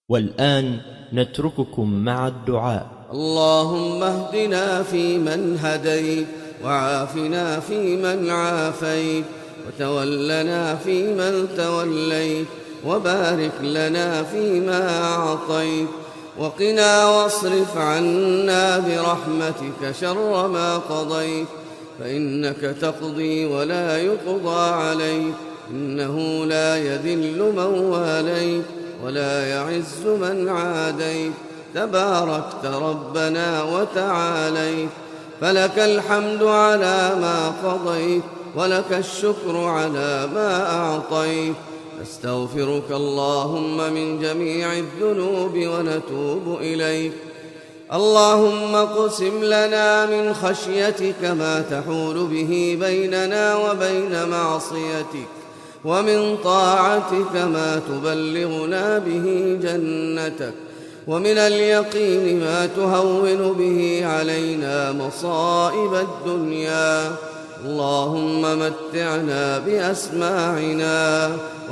والآن نترككم مع الدعاء. اللهم اهدنا فيمن هديت، وعافنا فيمن عافيت، وتولنا فيمن توليت، وبارك لنا فيما أعطيت، وقنا واصرف عنا برحمتك شر ما قضيت، فإنك تقضي ولا يقضى عليك، إنه لا يذل من واليت ولا يعز من عاديت، تباركت ربنا وتعاليت، فلك الحمد على ما قضيت، ولك الشكر على ما أعطيت، نستغفرك اللهم من جميع الذنوب ونتوب إليك. اللهم اقسم لنا من خشيتك ما تحول به بيننا وبين معصيتك، ومن طاعتك ما تبلغنا به جنتك، ومن اليقين ما تهون به علينا مصائب الدنيا. اللهم متعنا بأسماعنا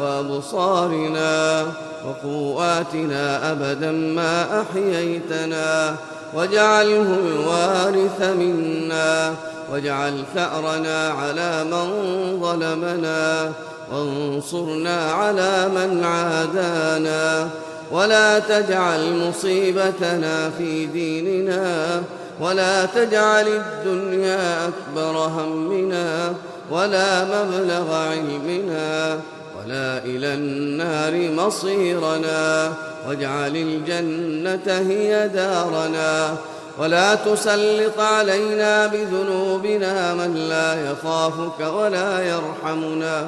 وأبصارنا وقواتنا أبدا ما أحييتنا، واجعله الوارث منا، واجعل ثأرنا على من ظلمنا، وانصرنا على من عادانا، ولا تجعل مصيبتنا في ديننا، ولا تجعل الدنيا أكبر همنا، ولا مبلغ علمنا، ولا إلى النار مصيرنا، واجعل الجنة هي دارنا، ولا تسلط علينا بذنوبنا من لا يخافك ولا يرحمنا.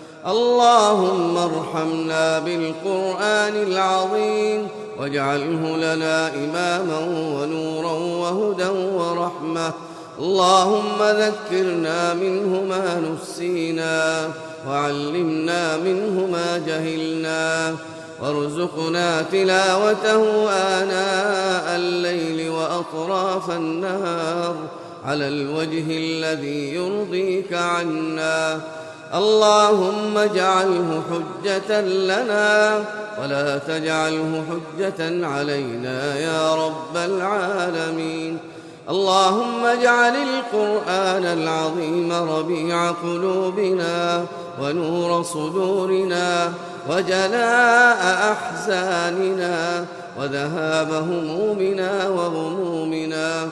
اللهم ارحمنا بالقرآن العظيم، واجعله لنا إماما ونورا وهدى ورحمة. اللهم ذكرنا منه ما نسينا، وعلمنا منه ما جهلنا، وارزقنا تلاوته آناء الليل وأطراف النهار على الوجه الذي يرضيك عنا. اللهم اجعله حجة لنا ولا تجعله حجة علينا يا رب العالمين. اللهم اجعل القرآن العظيم ربيع قلوبنا ونور صدورنا وجلاء أحزاننا وذهاب همومنا وغمومنا.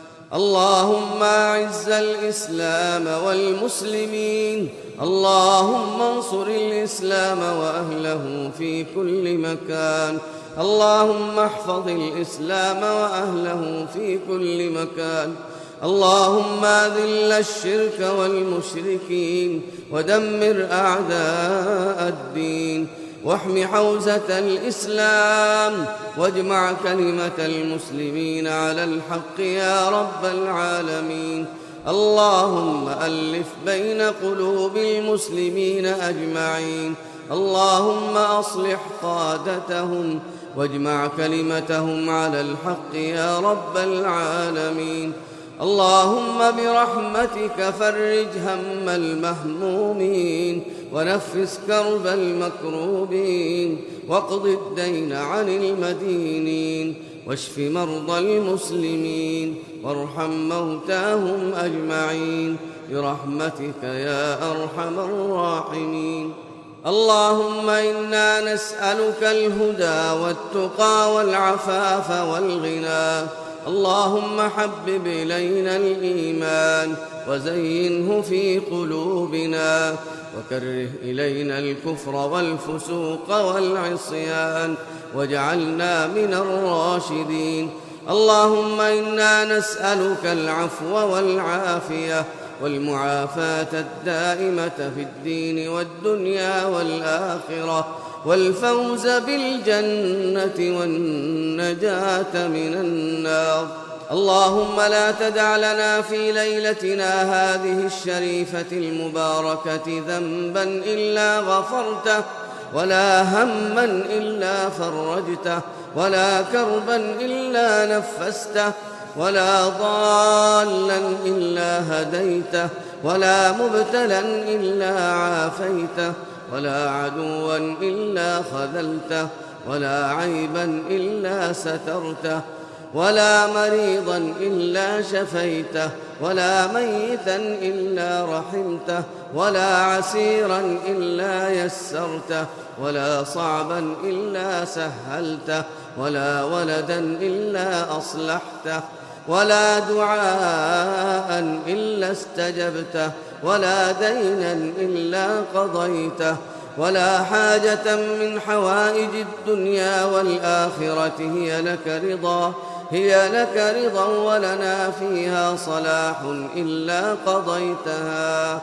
اللهم أعز الإسلام والمسلمين، اللهم انصر الإسلام وأهله في كل مكان، اللهم احفظ الإسلام وأهله في كل مكان. اللهم أذل الشرك والمشركين ودمر أعداء الدين، واحم حوزة الإسلام، واجمع كلمة المسلمين على الحق يا رب العالمين. اللهم ألف بين قلوب المسلمين أجمعين، اللهم أصلح قادتهم واجمع كلمتهم على الحق يا رب العالمين. اللهم برحمتك فرج هم المهمومين، ونفس كرب المكروبين، واقض الدين عن المدينين، واشف مرضى المسلمين، وارحم موتاهم أجمعين برحمتك يا أرحم الراحمين. اللهم إنا نسألك الهدى والتقى والعفاف والغنى. اللهم حبب إلينا الإيمان وزينه في قلوبنا، وكره إلينا الكفر والفسوق والعصيان، واجعلنا من الراشدين. اللهم إنا نسألك العفو والعافية والمعافاة الدائمة في الدين والدنيا والآخرة، والفوز بالجنة والنجاة من النار. اللهم لا تدع لنا في ليلتنا هذه الشريفة المباركة ذنبا إلا غفرته، ولا هما إلا فرجته، ولا كربا إلا نفسته، ولا ضالا إلا هديته، ولا مبتلا إلا عافيته، ولا عدوا إلا خذلته، ولا عيبا إلا سترته، ولا مريضا إلا شفيته، ولا ميتا إلا رحمته، ولا عسيرا إلا يسرته، ولا صعبا إلا سهلته، ولا ولدا إلا أصلحته، ولا دعاء إلا استجبته، ولا دينا إلا قضيته، ولا حاجة من حوائج الدنيا والآخرة هي لك رضا ولنا فيها صلاح إلا قضيتها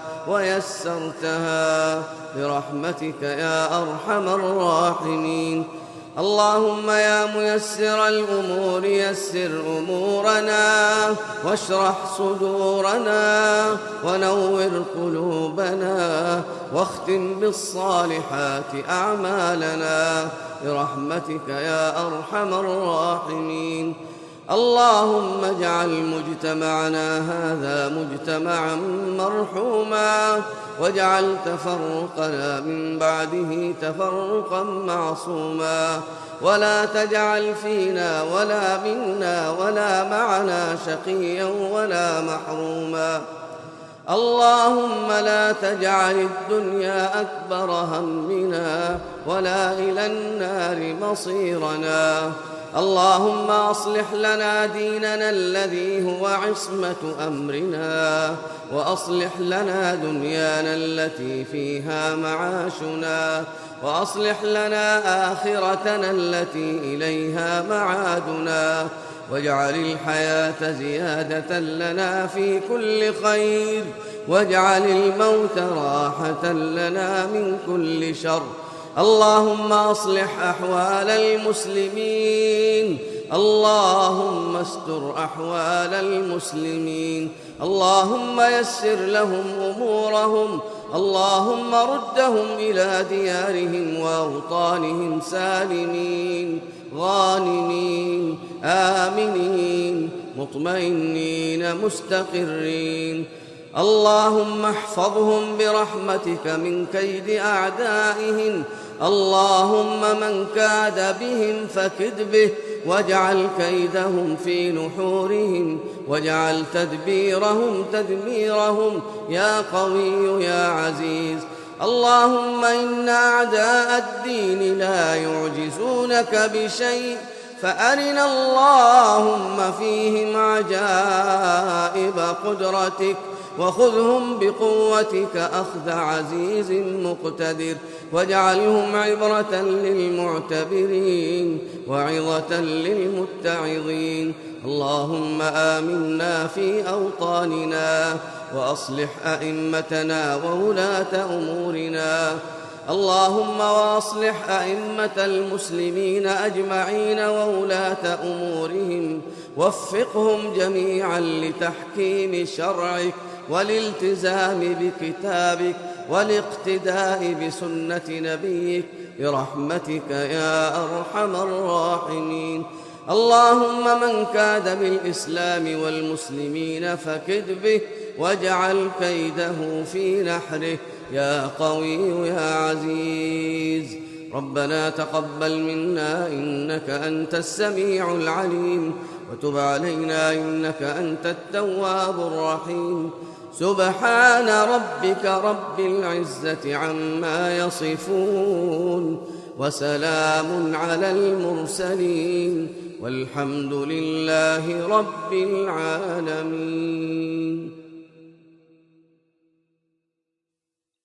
ويسرتها برحمتك يا أرحم الراحمين. اللهم يا ميسر الأمور يسر أمورنا، واشرح صدورنا، ونور قلوبنا، واختم بالصالحات أعمالنا برحمتك يا أرحم الراحمين. اللهم اجعل مجتمعنا هذا مجتمعا مرحوما، واجعل تفرقنا من بعده تفرقا معصوما، ولا تجعل فينا ولا منا ولا معنا شقيا ولا محروما. اللهم لا تجعل الدنيا أكبر همنا ولا إلى النار مصيرنا. اللهم أصلح لنا ديننا الذي هو عصمة أمرنا، وأصلح لنا دنيانا التي فيها معاشنا، وأصلح لنا آخرتنا التي إليها معادنا، واجعل الحياة زيادة لنا في كل خير، واجعل الموت راحة لنا من كل شر. اللهم أصلح أحوال المسلمين، اللهم استر أحوال المسلمين، اللهم يسر لهم أمورهم، اللهم ردهم إلى ديارهم وأوطانهم سالمين غانمين آمنين مطمئنين مستقرين. اللهم احفظهم برحمتك من كيد أعدائهم. اللهم من كاد بهم فكد به، واجعل كيدهم في نحورهم، واجعل تدبيرهم تدميرهم يا قوي يا عزيز. اللهم إن أعداء الدين لا يعجزونك بشيء، فأرنا اللهم فيهم عجائب قدرتك، وخذهم بقوتك أخذ عزيز مقتدر، واجعلهم عبرة للمعتبرين وعظة للمتعظين. اللهم آمنا في أوطاننا، وأصلح أئمتنا وولاة أمورنا. اللهم وأصلح أئمة المسلمين أجمعين وولاة أمورهم، وفقهم جميعا لتحكيم شرعك والالتزام بكتابك والاقتداء بسنة نبيك برحمتك يا أرحم الراحمين. اللهم من كاد بالإسلام والمسلمين فكد به، واجعل كيده في نحره يا قوي يا عزيز. ربنا تقبل منا إنك أنت السميع العليم، وتب علينا إنك أنت التواب الرحيم. سبحان ربك رب العزة عما يصفون، وسلام على المرسلين، والحمد لله رب العالمين.